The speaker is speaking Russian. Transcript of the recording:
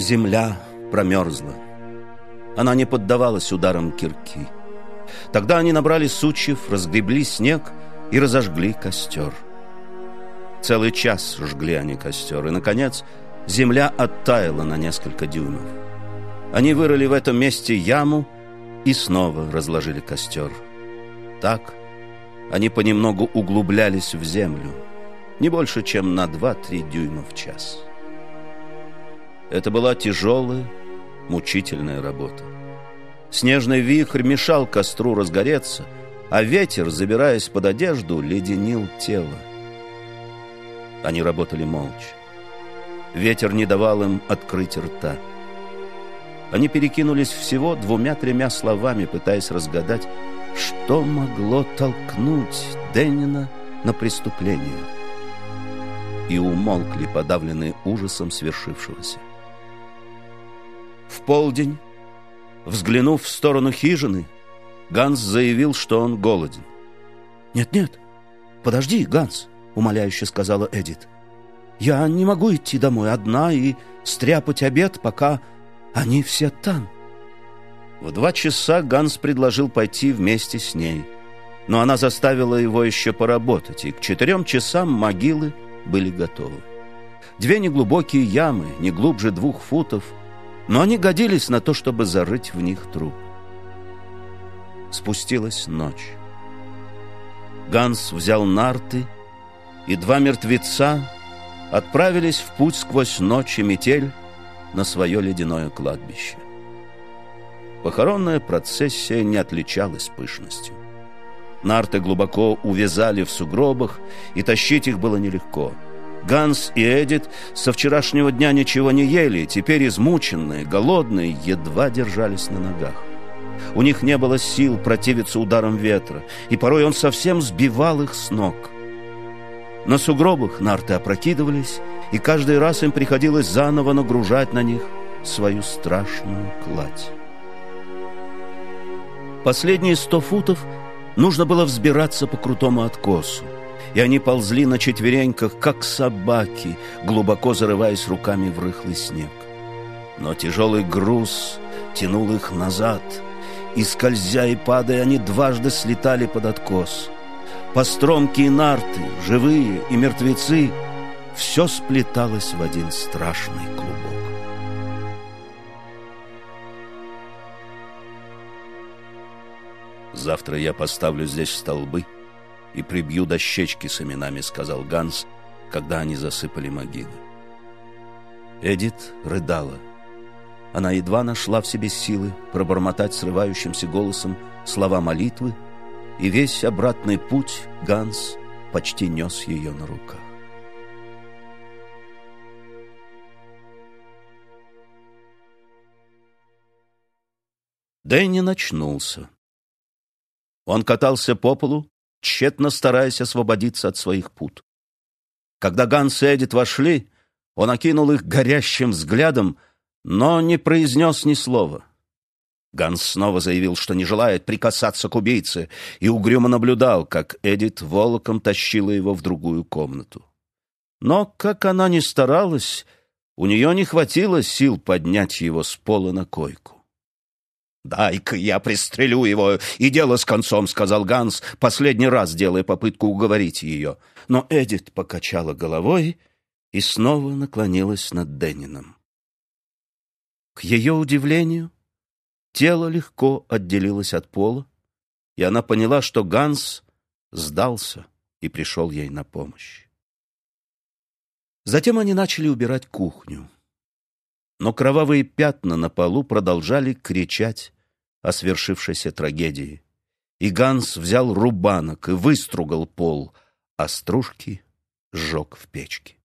Земля промерзла. Она не поддавалась ударам кирки. Тогда они набрали сучьев, разгребли снег и разожгли костер. Целый час жгли они костер, и, наконец, земля оттаяла на несколько дюймов. Они вырыли в этом месте яму и снова разложили костер. Так они понемногу углублялись в землю, не больше, чем на 2-3 дюйма в час. Это была тяжелая, мучительная работа. Снежный вихрь мешал костру разгореться, а ветер, забираясь под одежду, леденил тело. Они работали молча. Ветер не давал им открыть рта. Они перекинулись всего 2-3 словами, пытаясь разгадать, что могло толкнуть Деннина на преступление. И умолкли, подавленные ужасом свершившегося. В полдень, взглянув в сторону хижины, Ганс заявил, что он голоден. «Нет-нет, подожди, Ганс», — умоляюще сказала Эдит. «Я не могу идти домой одна и стряпать обед, пока они все там». В 2 часа Ганс предложил пойти вместе с ней, но она заставила его еще поработать, и к 4 часам могилы были готовы. 2 неглубокие ямы, не глубже 2 футов, но они годились на то, чтобы зарыть в них труп. Спустилась ночь. Ганс взял нарты, и 2 мертвеца отправились в путь сквозь ночь и метель на свое ледяное кладбище. Похоронная процессия не отличалась пышностью. Нарты глубоко увязали в сугробах, и тащить их было нелегко. Ганс и Эдит со вчерашнего дня ничего не ели, теперь измученные, голодные, едва держались на ногах. У них не было сил противиться ударам ветра, и порой он совсем сбивал их с ног. На сугробах нарты опрокидывались, и каждый раз им приходилось заново нагружать на них свою страшную кладь. Последние 100 футов нужно было взбираться по крутому откосу, и они ползли на четвереньках, как собаки, глубоко зарываясь руками в рыхлый снег. Но тяжелый груз тянул их назад, и, скользя и падая, они дважды слетали под откос. Постромки и нарты, живые и мертвецы, все сплеталось в один страшный клубок. «Завтра я поставлю здесь столбы и прибью дощечки с именами», — сказал Ганс, когда они засыпали могилы. Эдит рыдала. Она едва нашла в себе силы пробормотать срывающимся голосом слова молитвы, и весь обратный путь Ганс почти нес ее на руках. Дэнни очнулся. Он катался по полу, тщетно стараясь освободиться от своих пут. Когда Ганс и Эдит вошли, он окинул их горящим взглядом, но не произнес ни слова. Ганс снова заявил, что не желает прикасаться к убийце, и угрюмо наблюдал, как Эдит волоком тащила его в другую комнату. Но, как она ни старалась, у нее не хватило сил поднять его с пола на койку. «Дай-ка я пристрелю его, и дело с концом», — сказал Ганс, последний раз делая попытку уговорить ее. Но Эдит покачала головой и снова наклонилась над Деннином. К ее удивлению, тело легко отделилось от пола, и она поняла, что Ганс сдался и пришел ей на помощь. Затем они начали убирать кухню. Но кровавые пятна на полу продолжали кричать о свершившейся трагедии. И Ганс взял рубанок и выстругал пол, а стружки сжег в печке.